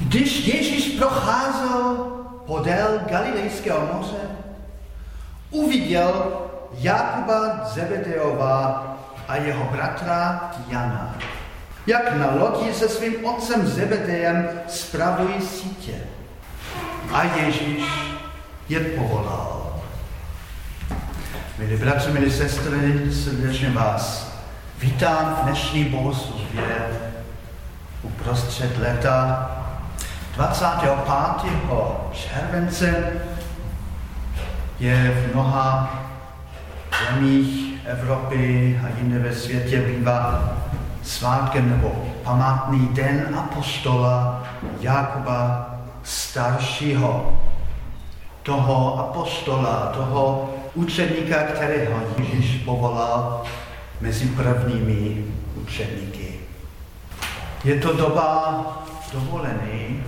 Když Ježíš procházel podél Galilejského moře, uviděl Jakuba Zebedeova a jeho bratra Jana, jak na lodi se svým otcem Zebedejem spravují sítě. A Ježíš je povolal. Milí bratři, milí sestry, srdečně vás vítám v dnešní bohoslužbě uprostřed léta 25. července je v mnoha zemích Evropy a jinde ve světě bývá svátkem nebo památný den apoštola Jakuba staršího. Toho apoštola, toho učedníka, kterého Ježíš povolal mezi prvními učedníky. Je to doba dovolený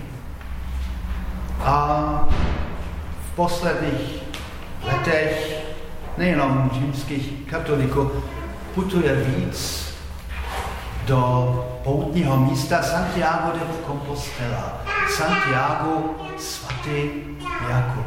a v posledních letech nejenom římských katolíků putuje víc do poutního místa Santiago de Compostela, Santiago svatý Jakub.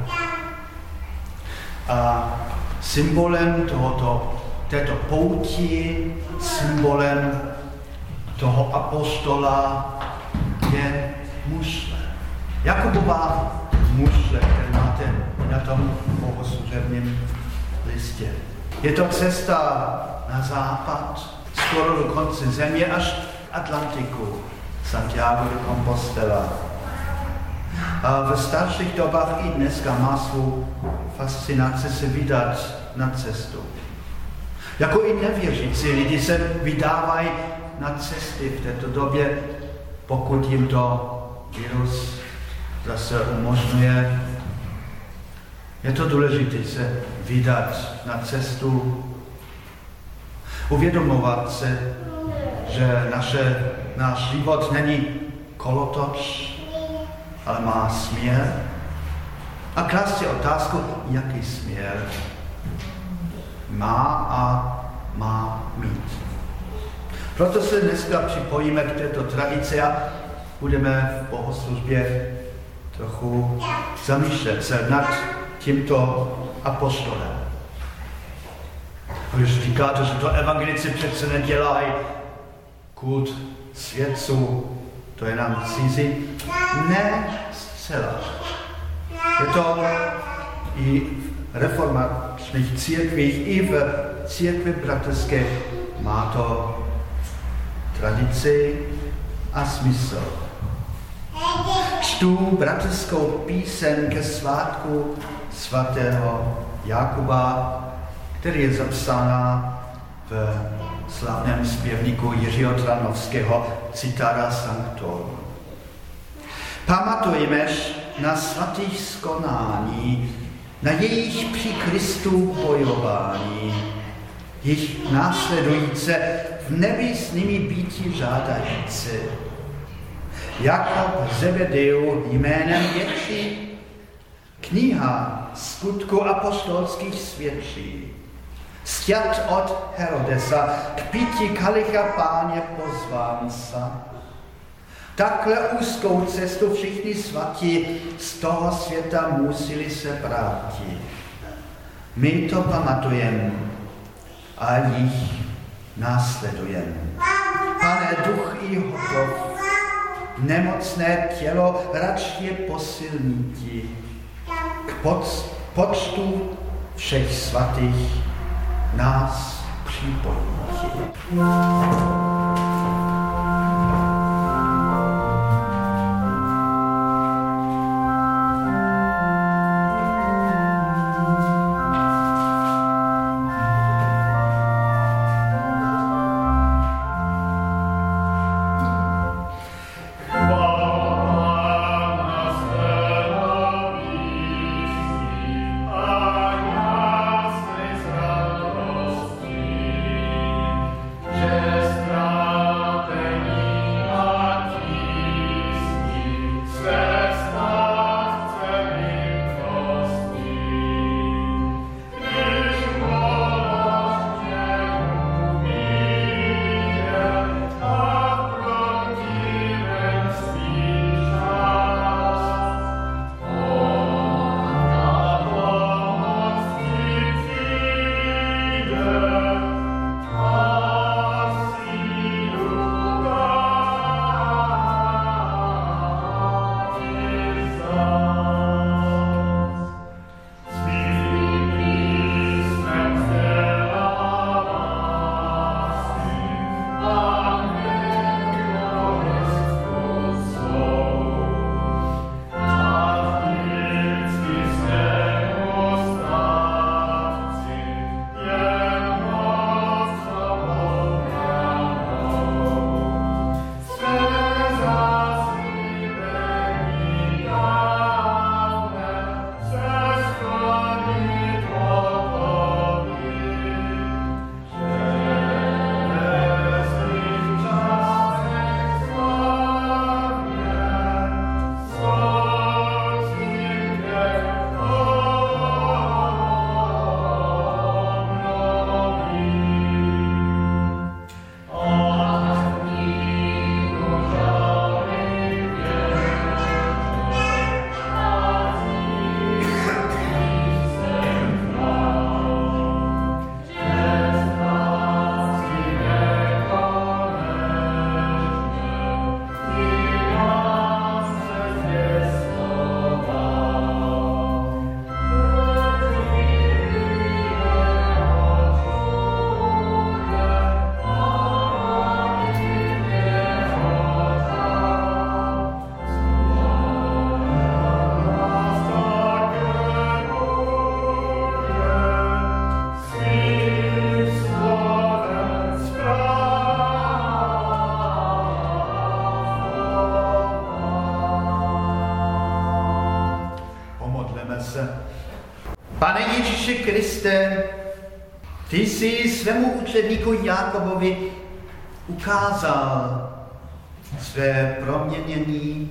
A symbolem této pouti, symbolem toho apoštola je mušle. Jakubova mušle, který máte na tom bohoslužebním listě. Je to cesta na západ, skoro do konce země, až k Atlantiku, Santiago de Compostela. A v starších dobách i dneska má svou fascinaci se vydat na cestu. Jako i nevěřící lidi se vydávají na cesty v této době, pokud jim to virus zase umožňuje. Je to důležité se vydat na cestu, uvědomovat se, že náš život není kolotoč, ale má směr. A klást si otázku, jaký směr má a má mít. Proto se dneska připojíme k této tradici a budeme v bohoslužbě trochu zamýšlet se nad tímto apoštolem. Když říkáte, že to evangelici přece nedělají kult svědců, to je nám cizí. Ne zcela. Je to i v reformačních církvích, i v církvi bratrské má to tradici a smysl. Čtu bratrskou píseň ke svátku svatého Jakuba, který je zapsána v slavném zpěvníku Jiřího Tranovského Citara Sanctorum. Pamatujmež na svatých skonání, na jejich při Kristu bojování, jich následujíce v nebi s nimi býti žádající. Jakub Zebedeu jménem větší, kniha skutku apoštolských svědčí. Sťat od Herodesa, k pití kalicha Páně pozván sa. Takhle úzkou cestu všichni svatí z toho světa museli se vrátit. My to pamatujeme a jich následujeme. Pane, duch i hotov, nemocné tělo radši posilníti. K počtu všech svatých nás připojníti. Sestra Ježíši Kriste, ty jsi svému učedníku Jákobovi ukázal své proměnění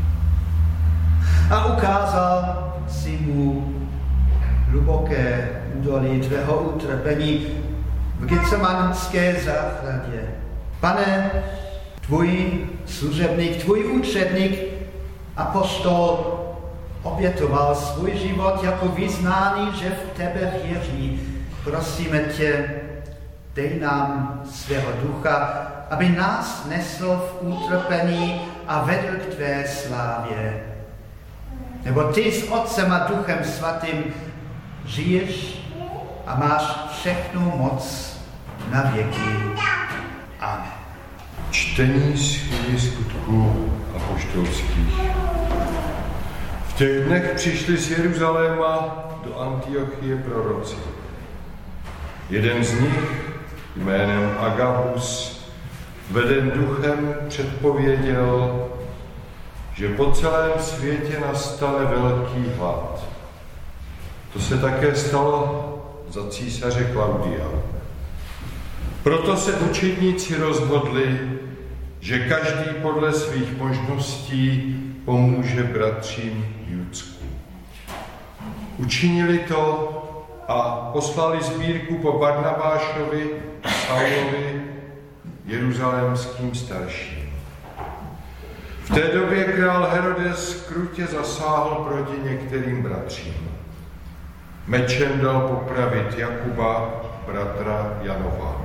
a ukázal si mu hluboké údolí tvého utrpení v Getsemanské zahradě. Pane, tvůj služebník, tvůj učedník, apostol, obětoval svůj život jako vyznání, že v tebe věří. Prosíme tě, dej nám svého ducha, aby nás nesl v utrpení a vedl k tvé slávě. Nebo ty s Otcem a Duchem Svatým žiješ a máš všechnu moc na věky. Amen. Čtení z knihy Skutků apoštolských. V těch dnech přišli z Jeruzaléma do Antiochie proroci. Jeden z nich, jménem Agabus, veden duchem, předpověděl, že po celém světě nastane velký hlad. To se také stalo za císaře Klaudia. Proto se učedníci rozhodli, že každý podle svých možností pomůže bratřím Judsku. Učinili to a poslali sbírku po Barnabášovi a Saulovi, jeruzalémským starším. V té době král Herodes krutě zasáhl proti některým bratřím. Mečem dal popravit Jakuba, bratra Janova.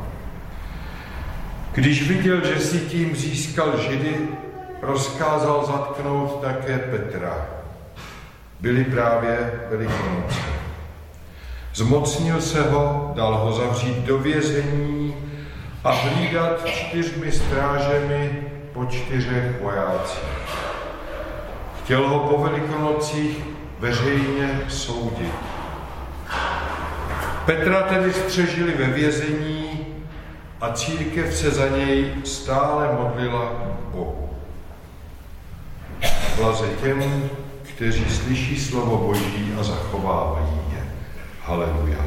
Když viděl, že si tím získal Židy, rozkázal zatknout také Petra. Byly právě Velikonoce. Zmocnil se ho, dal ho zavřít do vězení a hlídat 4 strážemi po 4 vojácích. Chtěl ho po Velikonocích veřejně soudit. Petra tedy střežili ve vězení a církev se za něj stále modlila k Bohu. Blaze těm, kteří slyší slovo Boží a zachovávají je. Haleluja.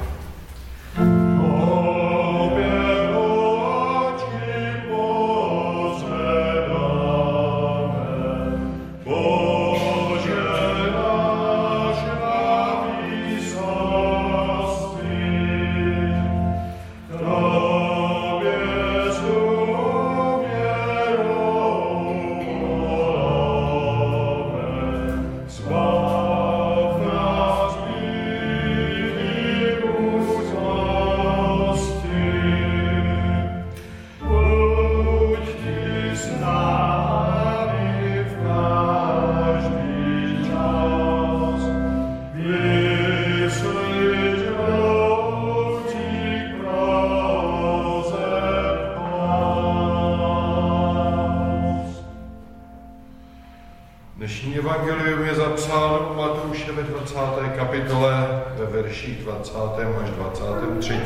Dnešní evangelium je zapsáno u Matouše ve 20. kapitole ve verších 20. až 23.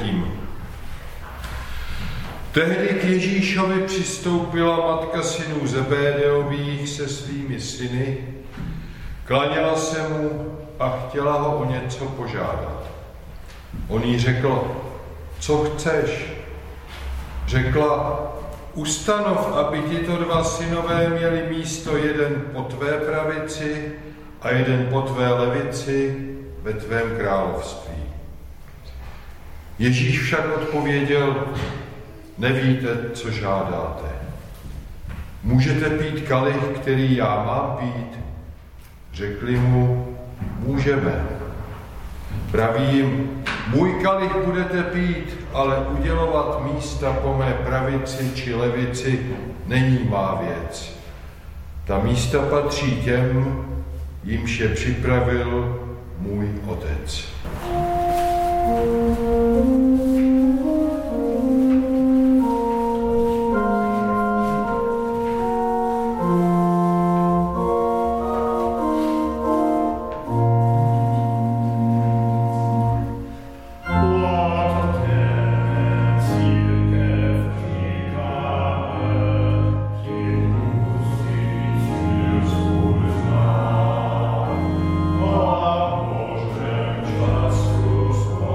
Tehdy k Ježíšovi přistoupila matka synů Zebédeových se svými syny, klaněla se mu a chtěla ho o něco požádat. On jí řekl, co chceš? Řekla, ustanov, aby tito 2 synové měli místo, jeden po tvé pravici a jeden po tvé levici ve tvém království. Ježíš však odpověděl, nevíte, co žádáte. Můžete pít kalich, který já mám pít? Řekli mu, můžeme. Praví jim, můj kalich budete pít, ale udělovat místa po mé pravici či levici není má věc. Ta místa patří těm, jimž je připravil můj Otec. Bože, čas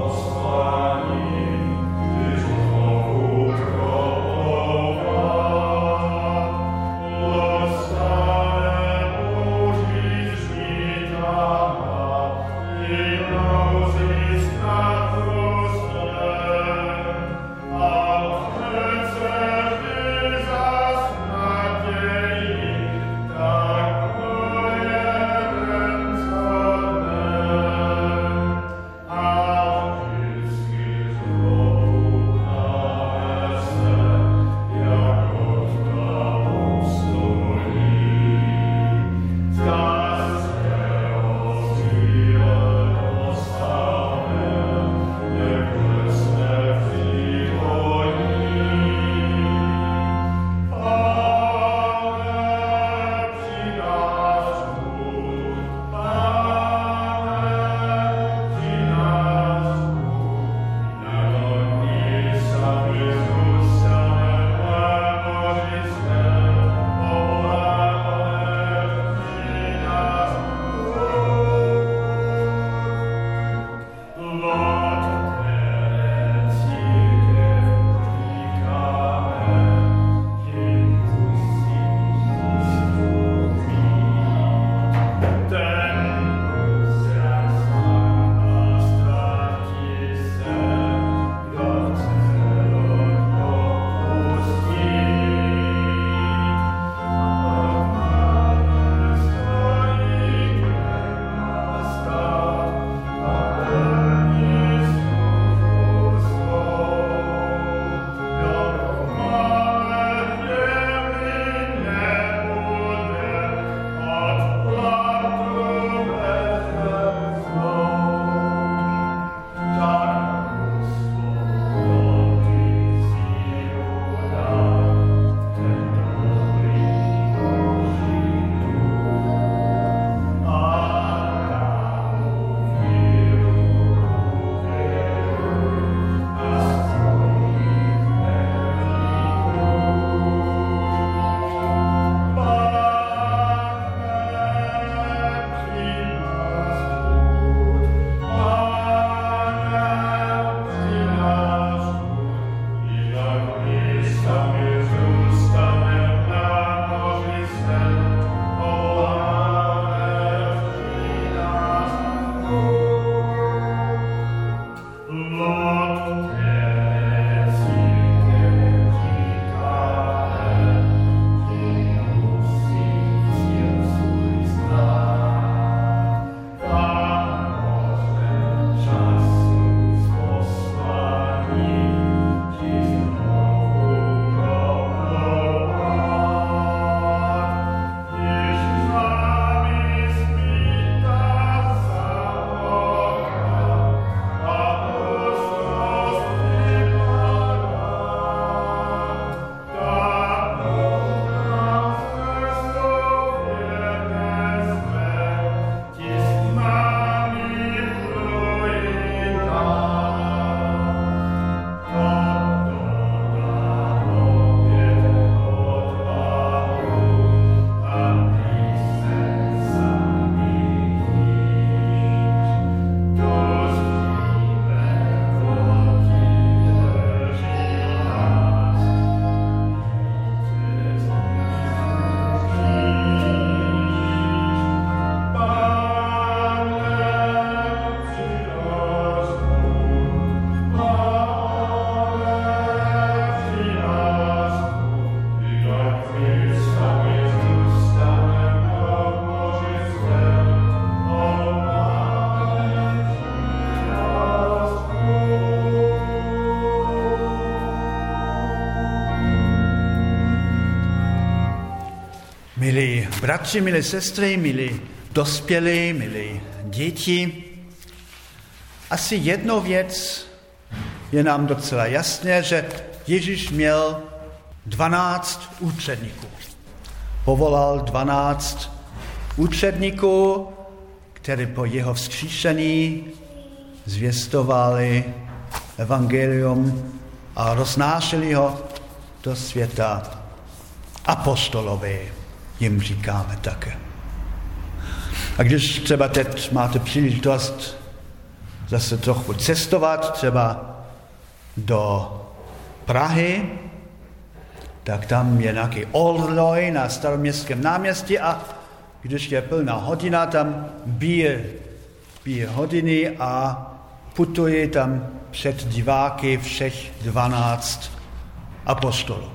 Milí bratři, milé sestry, milí dospělí, milí děti, asi jednou věc je nám docela jasné, že Ježíš měl 12 učedníků. Povolal 12 učedníků, kteří po jeho vzkříšení zvěstovali evangelium a roznášeli ho do světa. Apostolové jim říkáme také. A když třeba teď máte příležitost zase trochu cestovat, třeba do Prahy, tak tam je nějaký orloj na Staroměstském náměstí a když je plná hodina, tam bije hodiny a putuje tam před diváky všech 12 apostolů.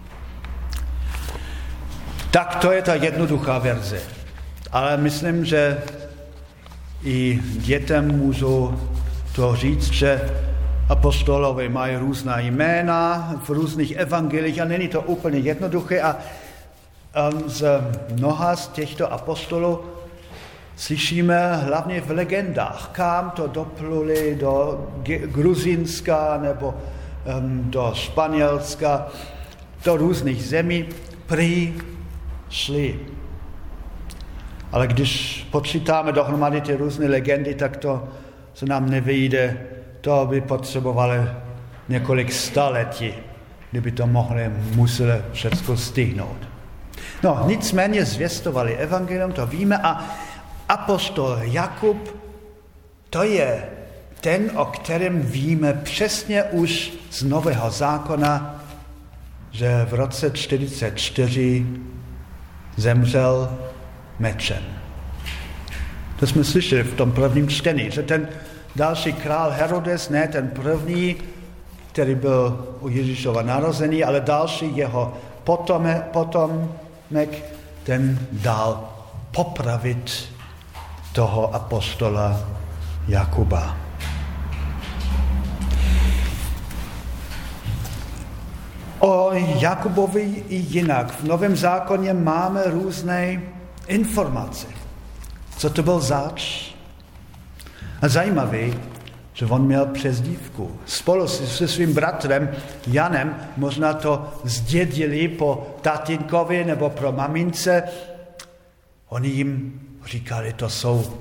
Tak to je ta jednoduchá verze. Ale myslím, že i dětem můžu to říct, že apostolové mají různá jména v různých evangelích a není to úplně jednoduché a z mnoha z těchto apostolů slyšíme hlavně v legendách, kam to dopluli do Gruzínska nebo do Španělska, do různých zemí, prý šli. Ale když počítáme dohromady ty různé legendy, tak to se nám nevyjde. To by potřebovali několik staletí, kdyby to museli všechno stihnout. No, nicméně zvěstovali evangelium, to víme, a apostol Jakub, to je ten, o kterém víme přesně už z Nového zákona, že v roce 44 zemřel mečem. To jsme slyšeli v tom prvním čtení, že ten další král Herodes, ne ten první, který byl u Ježíšova narození, ale další jeho potomek, ten dal popravit toho apostola Jakuba. O Jakubovi i jinak. V Novém zákoně máme různé informace. Co to byl zač? A zajímavý, že on měl přezdívku. Spolu se svým bratrem Janem možná to zdědili po tatínkovi nebo pro mamince. Oni jim říkali, to jsou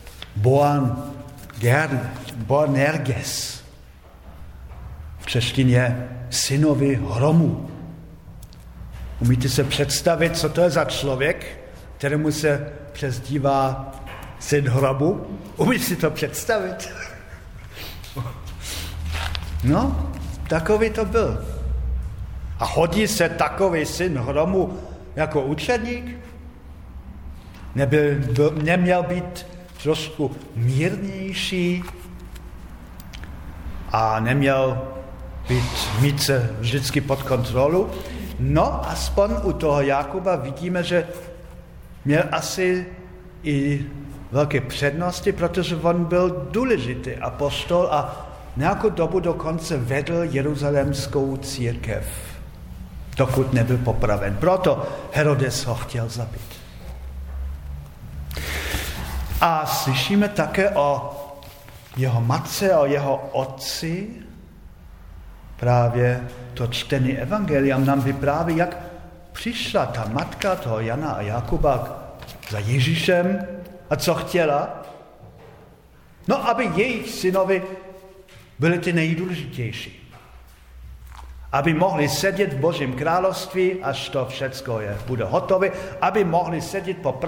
Boanerges. V češtině synovi hromu. Umíte se představit, co to je za člověk, kterému se přezdívá syn hromu? Umíte si to představit? No, takový to byl. A hodí se takový syn hromu jako učedník? Neměl být trošku mírnější a neměl mít se vždycky pod kontrolu? No, aspoň u toho Jakuba vidíme, že měl asi i velké přednosti, protože on byl důležitý apostol a nějakou dobu dokonce vedl jeruzalémskou církev, dokud nebyl popraven. Proto Herodes ho chtěl zabít. A slyšíme také o jeho matce, o jeho otci. Právě to čtený evangelium nám vypráví, jak přišla ta matka toho Jana a Jakuba za Ježíšem a co chtěla? No, aby jejich synovi byli ty nejdůležitější. Aby mohli sedět v Božím království, až to všecko bude hotové, aby mohli sedět po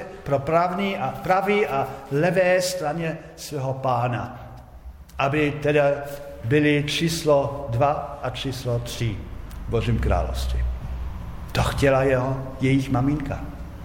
pravé a levé straně svého pána. Aby teda byli číslo 2 a číslo 3 v Božím království. To chtěla jejich maminka.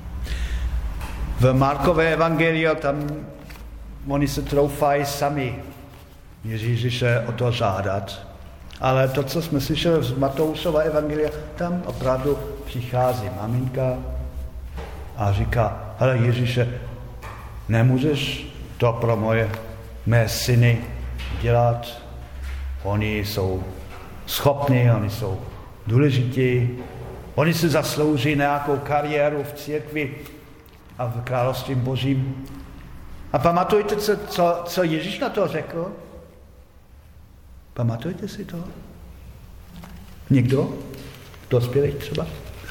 V Markové evangeliu tam oni se troufají sami Ježíše o to žádat. Ale to, co jsme slyšeli z Matoušova evangelia, tam opravdu přichází maminka a říká, hele Ježíše, nemůžeš to pro mé syny dělat, oni jsou schopní, oni jsou důležití, Oni si zaslouží nějakou kariéru v církvi a v království božím. A pamatujte se, co Ježíš na to řekl? Pamatujte si to? Někdo? Dospělý třeba?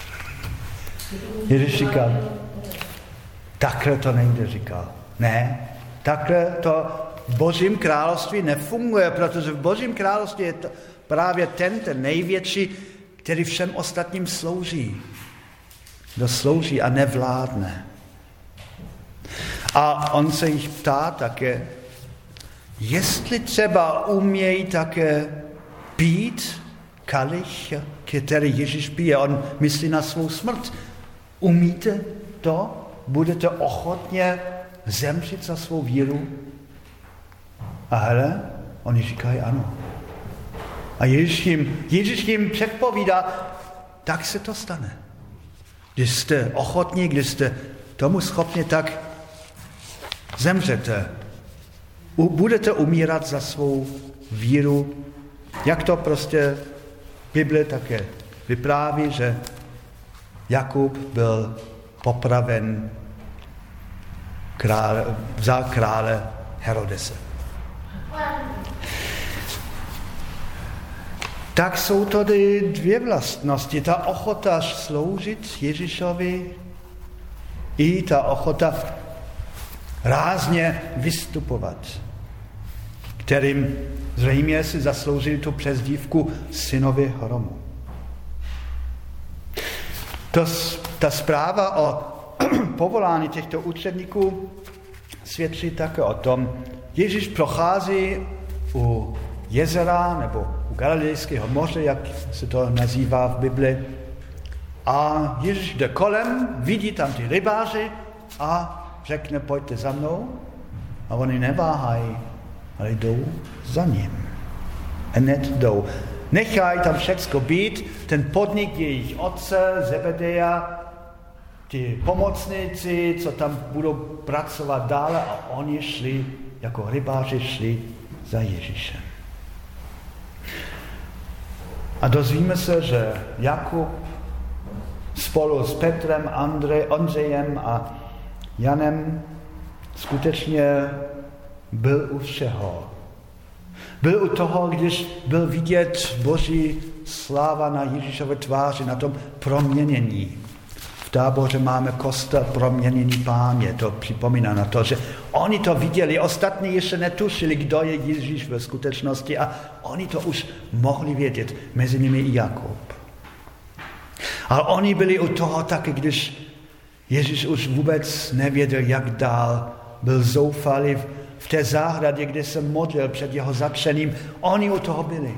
Ježíš říkal, takhle to nejde, říkal. Ne, takhle to v božím království nefunguje, protože v božím království je to právě ten největší, který všem ostatním slouží. Kdo slouží a nevládne. A on se jich ptá také, jestli třeba umějí také pít kalich, který Ježíš pije. On myslí na svou smrt. Umíte to? Budete ochotně zemřít za svou víru? A hele, oni říkají ano. A Ježíš jim předpovídá, tak se to stane. Když jste ochotní, když jste tomu schopni, tak zemřete. Budete umírat za svou víru. Jak to prostě Bible také vypráví, že Jakub byl popraven za krále Herodese. Tak jsou tady dvě vlastnosti. Ta ochota sloužit Ježíšovi i ta ochota rázně vystupovat, kterým zřejmě si zasloužili tu přezdívku synovi hromu. Ta zpráva o povolání těchto učedníků svědčí také o tom, Ježíš prochází u jezera nebo u Galilejského moře, jak se to nazývá v Bibli. A Ježíš jde kolem, vidí tam ty rybáři a řekne, pojďte za mnou. A oni neváhají, ale jdou za ním. Hned jdou. Nechají tam všecko být, ten podnik jejich otce, Zebedeja, ty pomocníci, co tam budou pracovat dále a oni šli, jako rybáři šli za Ježíšem. A dozvíme se, že Jakub spolu s Petrem, Ondřejem a Janem skutečně byl u všeho. Byl u toho, když byl vidět Boží sláva na Ježíšové tváři, na tom proměnění. V Táboře máme kostel proměnění Páně, to připomíná na to, že oni to viděli, ostatní ještě netušili, kdo je Ježíš ve skutečnosti a oni to už mohli vědět, mezi nimi i Jakub. Ale oni byli u toho taky, když Ježíš už vůbec nevěděl, jak dál, byl zoufalý v té zahradě, kde se modlil před jeho zatčením. Oni u toho byli.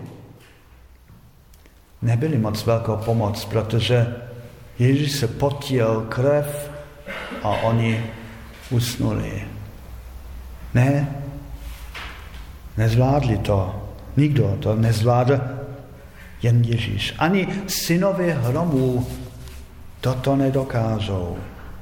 Nebyli moc velkou pomoc, protože Ježíš se potil krev a oni usnuli. Ne, nezvládli to. Nikdo to nezvládl, jen Ježíš. Ani synovi hromů toto nedokážou.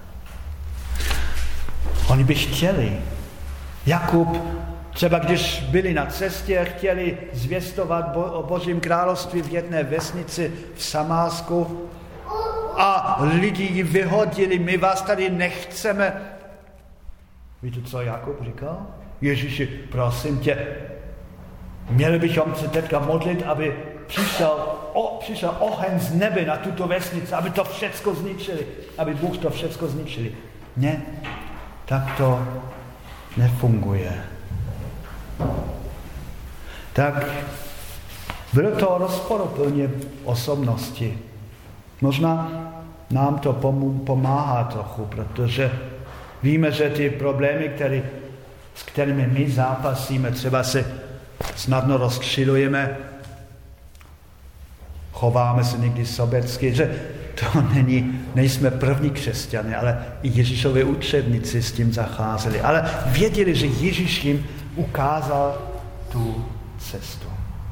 Oni by chtěli. Jakub, třeba když byli na cestě, chtěli zvěstovat o Božím království v jedné vesnici v Samásku a lidi ji vyhodili, my vás tady nechceme. Víte, co Jakub říkal? Ježíši, prosím tě, měli bychom se teďka modlit, aby přišel oheň z nebe na tuto vesnici, aby to všecko zničili, aby Bůh to všecko zničili. Ne, tak to nefunguje. Tak bylo to rozporuplně osobnosti. Možná nám to pomáhá trochu, protože víme, že ty problémy, s kterými my zápasíme, třeba se snadno rozčilujeme, chováme se někdy sobecky, že to nejsme první křesťané, ale i Ježíšovi učedníci s tím zacházeli. Ale věděli, že Ježíš jim ukázal tu cestu.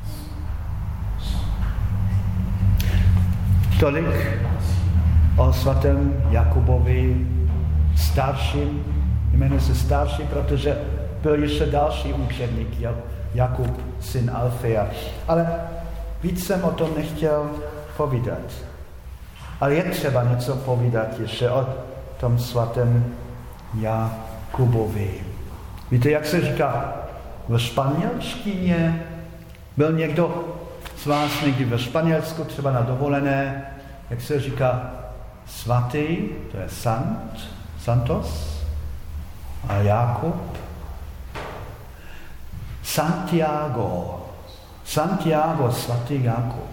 Tolik o svatém Jakubovi starším, jmenuje se starší, protože byl ještě další učedník, Jakub, syn Alfea. Ale víc jsem o tom nechtěl povídat. Ale je třeba něco povídat ještě o tom svatém Jakubovi. Víte, jak se říká ve španělštině? Byl někdo z vás někdy ve Španělsku, třeba na dovolené, jak se říká svatý, to je Santos, a Jakub? Santiago, svatý Jakub.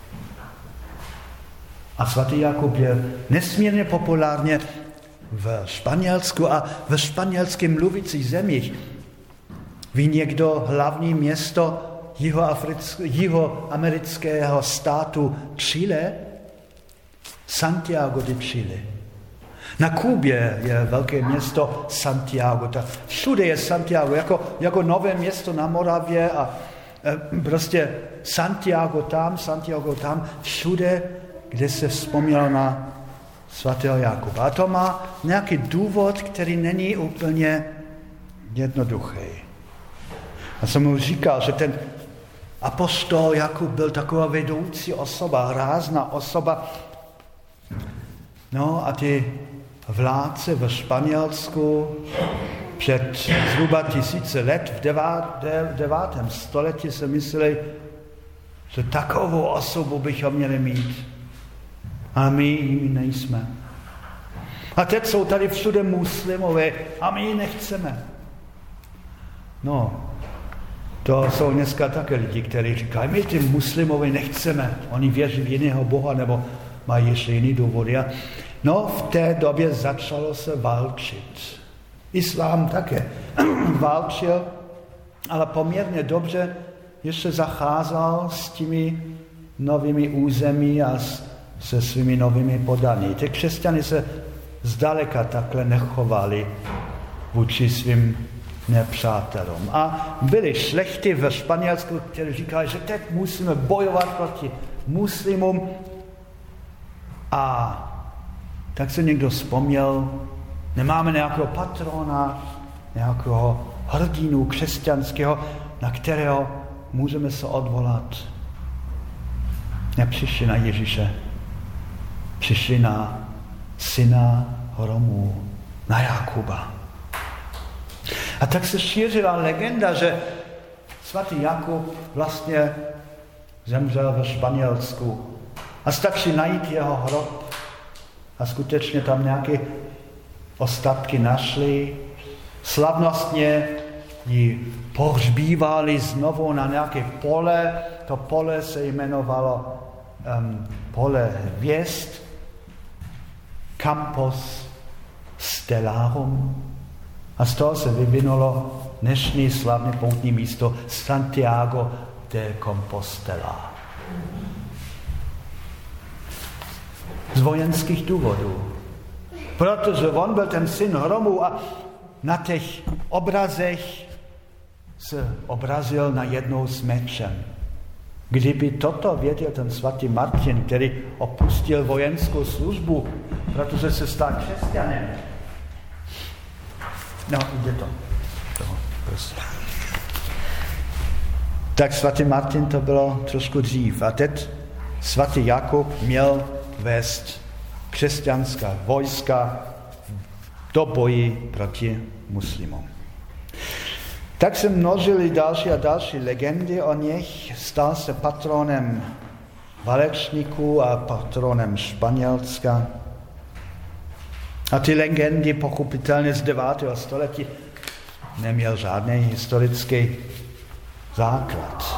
A svatý Jakub je nesmírně populárně v Španělsku a ve španělsky mluvících zemích. Ví někdo hlavní město jihoamerického státu Chile? Santiago de Chile. Na Kubě je velké město Santiago. Všude je Santiago, jako nové město na Moravě a prostě Santiago tam, všude, kde se vzpomnělo na svatého Jakuba. A to má nějaký důvod, který není úplně jednoduchý. Já jsem mu říkal, že ten apostol Jakub byl taková vedoucí osoba, rázná osoba. No a ty vládce ve Španělsku před zhruba 1000 let v 9. století se mysleli, že takovou osobu bychom měli mít. A my jimi nejsme. A teď jsou tady všude muslimové a my ji nechceme. No, to jsou dneska také lidi, kteří říkají, my ty muslimové nechceme. Oni věří v jiného Boha nebo mají ještě jiný důvody. No, v té době začalo se válčit. Islám také válčil, ale poměrně dobře ještě zacházel s těmi novými území a se svými novými podaní. Ty křesťany se zdaleka takhle nechovali vůči svým nepřátelům. A byli šlechti ve Španělsku, kteří říkali, že teď musíme bojovat proti muslimům. A tak se někdo vzpomněl, nemáme nějakého patrona, nějakého hrdinu křesťanského, na kterého můžeme se odvolat. Nepřišli na Ježíše, přišli na syna Romů, na Jakuba. A tak se šířila legenda, že svatý Jakub vlastně zemřel ve Španělsku. A stačí najít jeho hrob. A skutečně tam nějaké ostatky našli. Slavnostně ji pohřbívali znovu na nějaké pole. To pole se jmenovalo pole hvězd. Campos Stellarum. A z toho se vyvinulo dnešní slavné poutní místo Santiago de Compostela. Z vojenských důvodů. Protože on byl ten syn Romů a na těch obrazech se obrazil najednou s mečem. Kdyby toto věděl ten svatý Martin, který opustil vojenskou službu, protože se stal křesťanem. No, jde to. Prostě. Tak svatý Martin to bylo trošku dřív. A teď svatý Jakub měl vést křesťanská vojska do boji proti muslimům. Tak se množily další a další legendy o nich. Stal se patronem válečníků a patronem Španělska. A ty legendy pochopitelně z 9. století neměl žádný historický základ.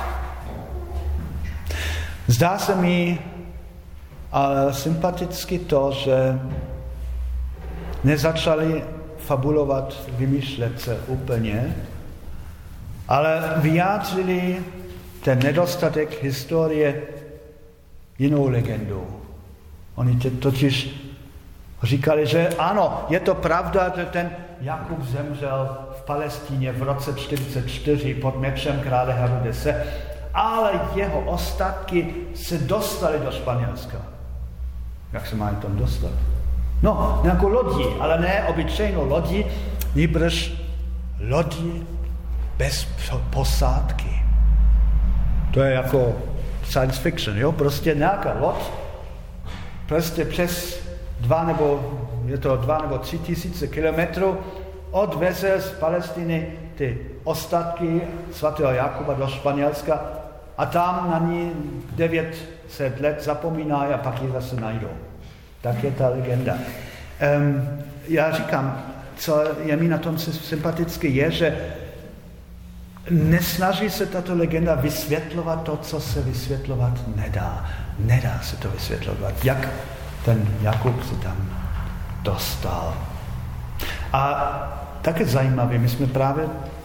Zdá se mi ale sympaticky to, že nezačali fabulovat, vymýšlet se úplně, ale vyjádřili ten nedostatek historie jinou legendou. Oni totiž říkali, že ano, je to pravda, že ten Jakub zemřel v Palestíně v roce 44 pod mečem krále Herodese, ale jeho ostatky se dostaly do Španělska. Jak se mají tam dostat? No, nějakou lodí, ale ne obyčejnou lodí, nýbrž lodí bez posádky. To je jako science fiction, jo? Prostě nějaká loď prostě přes 2 nebo 3 tisíce kilometrů odveze z Palestiny ty ostatky svatého Jakuba do Španělska a tam na ní 900 let zapomínají a pak ji zase najdou. Tak je ta legenda. Já říkám, co je mi na tom sympatické, je, že nesnaží se tato legenda vysvětlovat to, co se vysvětlovat nedá. Nedá se to vysvětlovat, jak ten Jakub se tam dostal. A také zajímavé, my jsme právě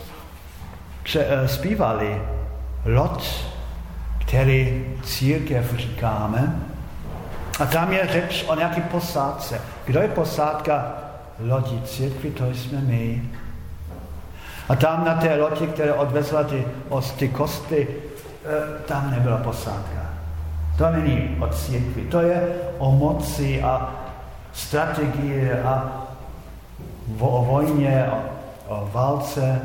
zpívali loď, který církev říkáme, a tam je řeč o nějaké posádce. Kdo je posádka lodi církvi? To jsme my. A tam na té lodi, která odvezla ty kosty, tam nebyla posádka. To není o církvi. To je o moci a strategii a o vojně, o válce.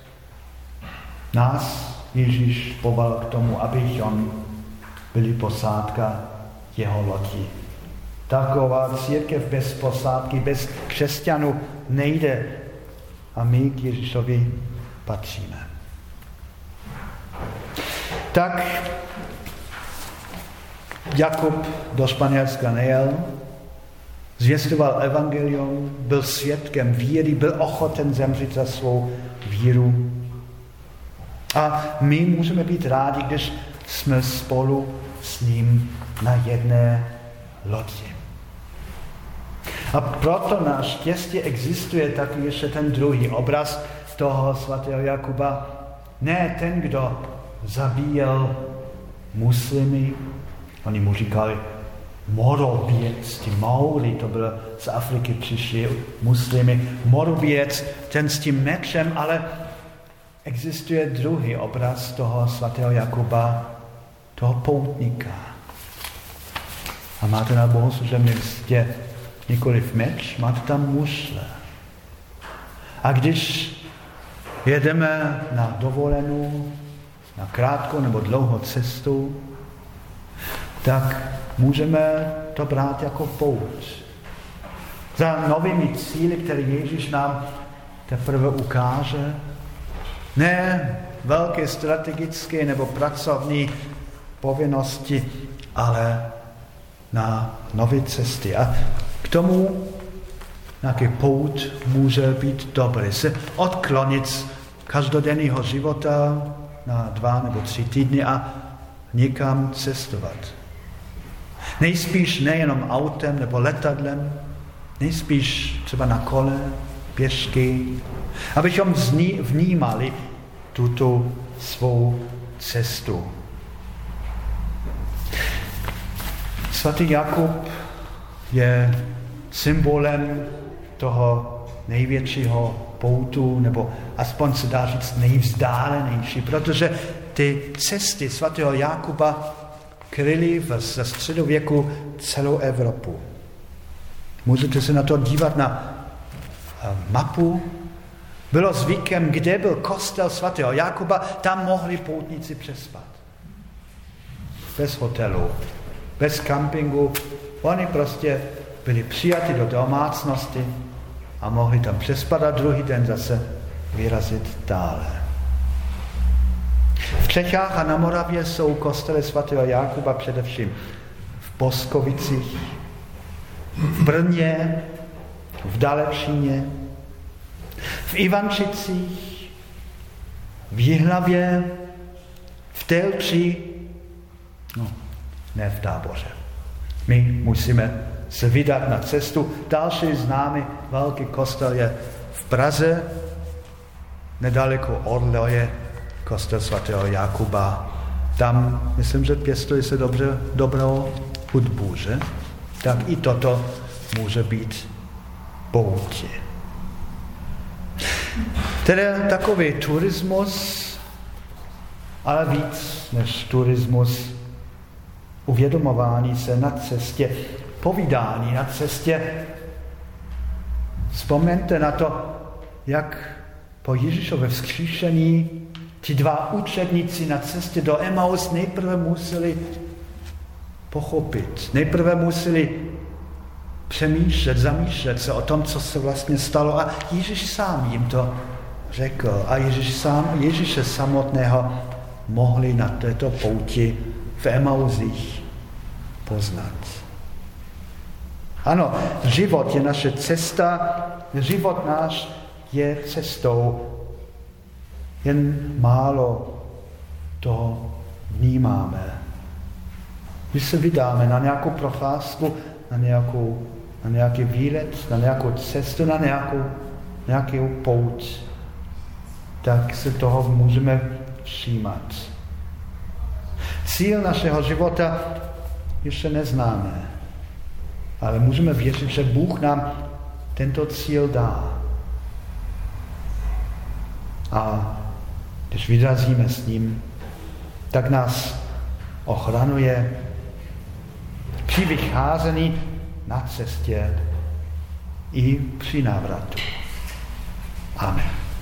Nás Ježíš povolal k tomu, abychom byli posádka jeho lodi. Taková církev bez posádky, bez křesťanů nejde a my k Ježíšovi patříme. Tak Jakub do Španělska nejel, zvěstoval evangelium, byl svědkem víry, byl ochoten zemřít za svou víru. A my můžeme být rádi, když jsme spolu s ním na jedné lodi. A proto naštěstí existuje taky ještě ten druhý obraz toho svatého Jakuba. Ne ten, kdo zabíjel muslimy, oni mu říkali moroběc, ti Mauri, to bylo z Afriky přišli muslimy, moroběc, ten s tím mečem, ale existuje druhý obraz toho svatého Jakuba, toho poutníka. A máte na bohoslužebném místě nikoliv meč, máte tam mušle. A když jedeme na dovolenou, na krátkou nebo dlouhou cestu, tak můžeme to brát jako pouť. Za novými cíli, které Ježíš nám teprve ukáže, ne velké strategické nebo pracovní povinnosti, ale na nové cesty. A k tomu nějaký pouť může být dobrý. Se odklonit z každodenního života na 2 nebo 3 týdny a někam cestovat. Nejspíš nejenom autem nebo letadlem, nejspíš třeba na kole, pěšky, abychom vnímali tuto svou cestu. Svatý Jakub je symbolem toho největšího poutu, nebo aspoň se dá říct nejvzdálenější, protože ty cesty svatého Jakuba kryly ze středověku celou Evropu. Můžete se na to dívat na mapu. Bylo zvykem, kde byl kostel svatého Jakuba, tam mohli poutníci přespat. Bez hotelu, bez kampingu. Oni prostě byli přijati do domácnosti a mohli tam přespat a druhý den zase vyrazit dále. V Čechách a na Moravě jsou kostely svatého Jakuba především v Boskovicích, v Brně, v Dalečíně, v Ivančicích, v Jihlavě, v Telči, ne v Táboře. My musíme se vydat na cestu. Další známý velký kostel je v Praze, nedaleko Orlo je kostel svatého Jakuba. Tam, myslím, že pěstuje se dobrou hudbu, že? Tak i toto může být poutě. Tedy takový turismus, ale víc než turismus, uvědomování se na cestě, povídání na cestě. Vzpomeňte na to, jak po Ježíšově vzkříšení ti 2 učedníci na cestě do Emaus nejprve museli pochopit. Nejprve museli zamýšlet se o tom, co se vlastně stalo a Ježíš sám jim to řekl a Ježíše samotného mohli na této pouti v Emauzích poznat. Ano, život je naše cesta, život náš je cestou, jen málo to vnímáme. Když se vydáme na nějakou procházku, na nějaký výlet, na nějakou cestu, na nějakou pouť, tak se toho můžeme všímat. Cíl našeho života ještě neznáme, ale můžeme věřit, že Bůh nám tento cíl dá. A když vyrazíme s ním, tak nás ochraňuje při vycházení na cestě i při návratu. Amen.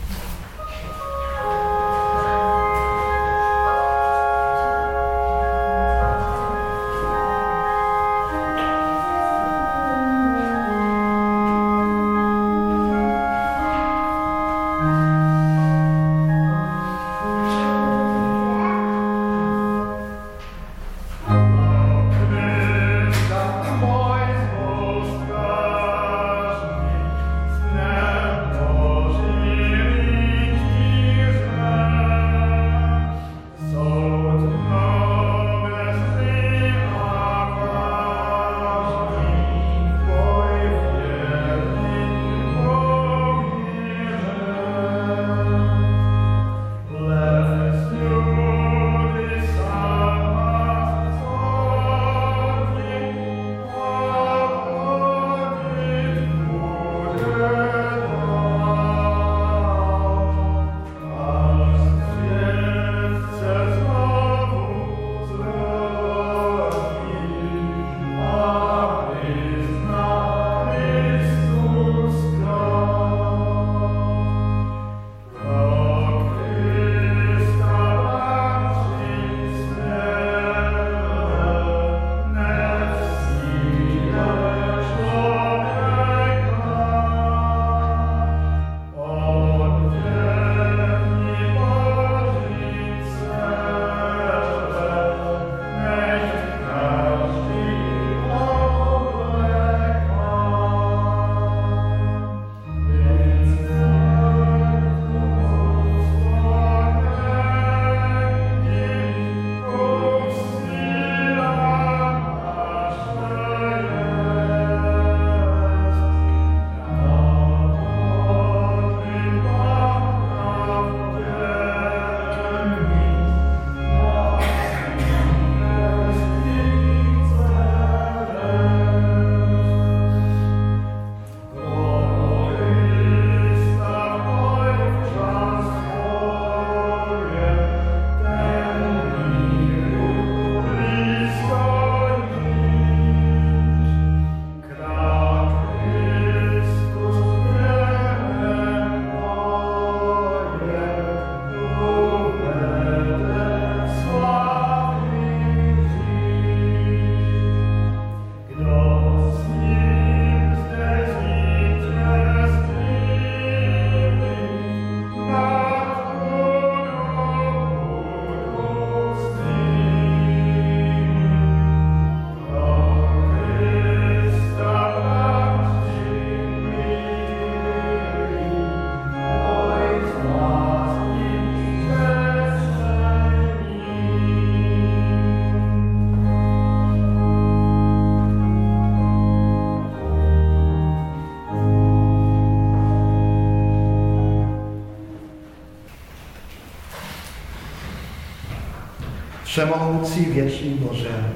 Všemohoucí věčný Bože,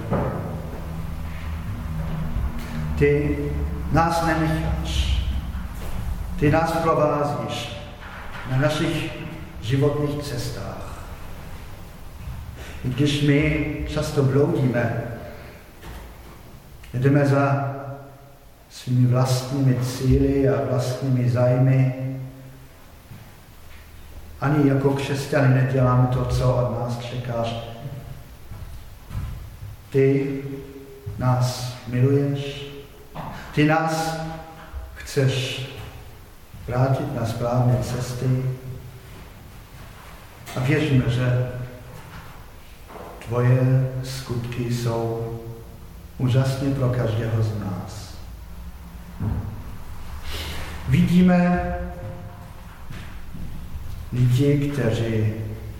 ty nás nenecháš, ty nás provázíš na našich životních cestách. I když my často bloudíme, jdeme za svými vlastními cíli a vlastními zájmy, ani jako křesťané neděláme to, co od nás čekáš. Ty nás miluješ, ty nás chceš vrátit na správné cesty a věříme, že tvoje skutky jsou úžasně pro každého z nás. Vidíme lidi, kteří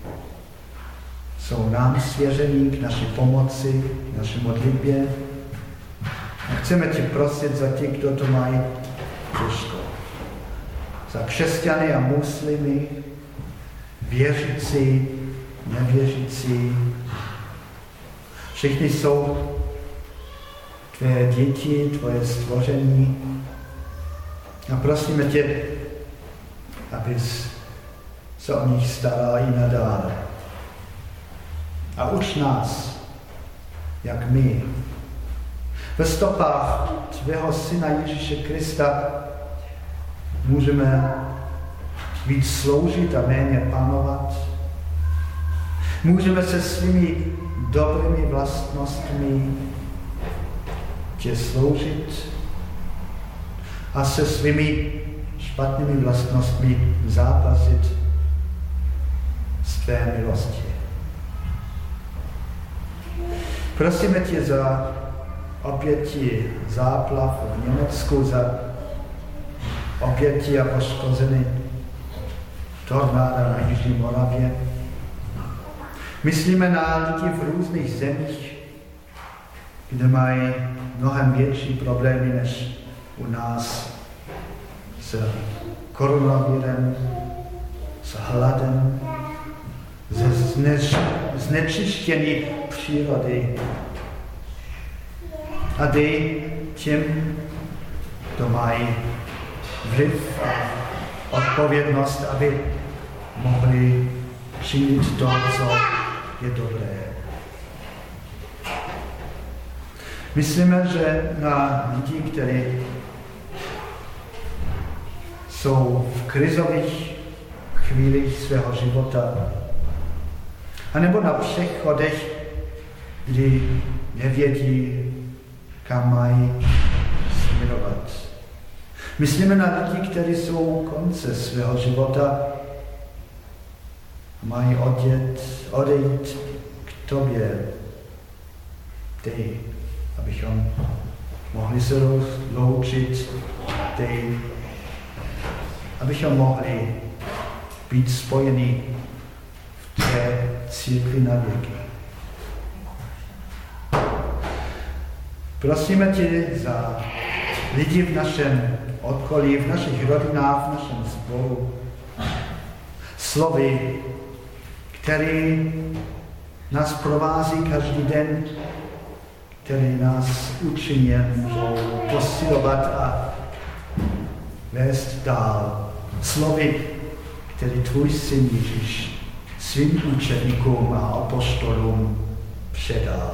jsou nám svěření k naší pomoci, k naší modlitbě. A chceme tě prosit za ty, kdo to mají těžko. Za křesťany a muslimy, věřící, nevěřící. Všichni jsou tvé děti, tvoje stvoření. A prosíme tě, abys se o nich staral i nadále. A uč nás, jak my ve stopách tvého syna Ježíše Krista můžeme víc sloužit a méně panovat. Můžeme se svými dobrými vlastnostmi tě sloužit a se svými špatnými vlastnostmi zápasit z tvé milosti. Prosíme tě za oběti záplav v Německu, za oběti a poškozeny tornáda na Jižní Moravě. Myslíme na lidi v různých zemích, kde mají mnohem větší problémy než u nás s koronavirem, s hladem, ze znečištění přírody. A dej těm, kdo mají vliv a odpovědnost, aby mohli činit to, co je dobré. Myslíme, že na lidi, kteří jsou v krizových chvílích svého života, anebo na přechodech, kdy nevědí, kam mají směrovat. Myslíme na lidi, kteří jsou u konce svého života, mají odejít k tobě. Dej, abychom mohli se loučit, dej, abychom mohli být spojeni v té církvi na věky. Prosíme tě za lidi v našem okolí, v našich rodinách, v našem sboru, slovy, který nás provází každý den, který nás učí, můžou posilovat a vést dál. Slovy, který tvůj syn Ježíš svým učeníkům a apoštolům předal.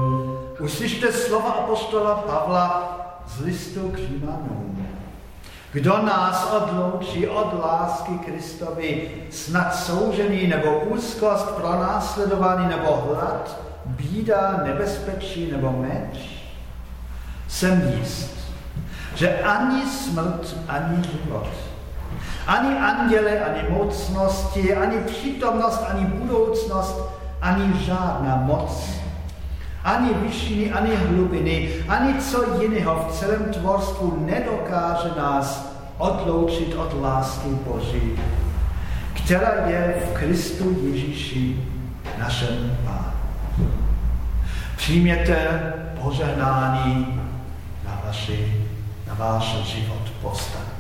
Uslyšte slova apoštola Pavla z listu k Římanům. Kdo nás odloučí od lásky Kristovi, snad soužený nebo úzkost, pronásledovaný nebo hlad, bída, nebezpečí nebo meč? Jsem jist, že ani smrt, ani život, ani anděle, ani mocnosti, ani přítomnost, ani budoucnost, ani žádná moc, ani výšiny, ani hlubiny, ani co jiného v celém tvorstvu nedokáže nás odloučit od lásky Boží, která je v Kristu Ježíši, našem Pánu. Přijměte požehnání na váš život povstane.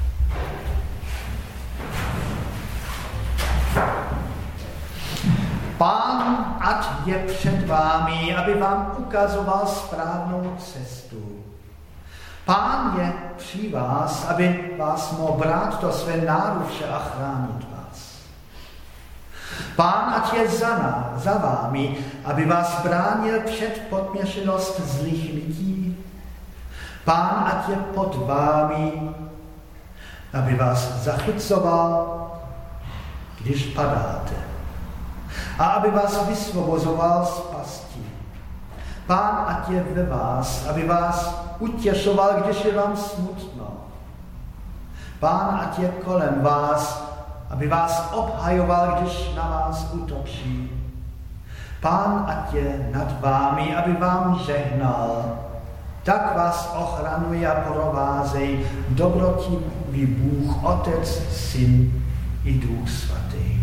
Pán ať je před vámi, aby vám ukazoval správnou cestu. Pán je při vás, aby vás mohl brát do své náruče a chránit vás. Pán ať je za vámi, aby vás bránil před podměšenost zlých lidí. Pán ať je pod vámi, aby vás zachycoval, když padáte, a aby vás vysvobozoval z pasti. Pán ať je ve vás, aby vás utěšoval, když je vám smutno. Pán ať je kolem vás, aby vás obhajoval, když na vás útočí. Pán ať je nad vámi, aby vám žehnal. Tak vás ochraňuje a provázej dobrotivý Bůh, Otec, Syn i Duch Svatý.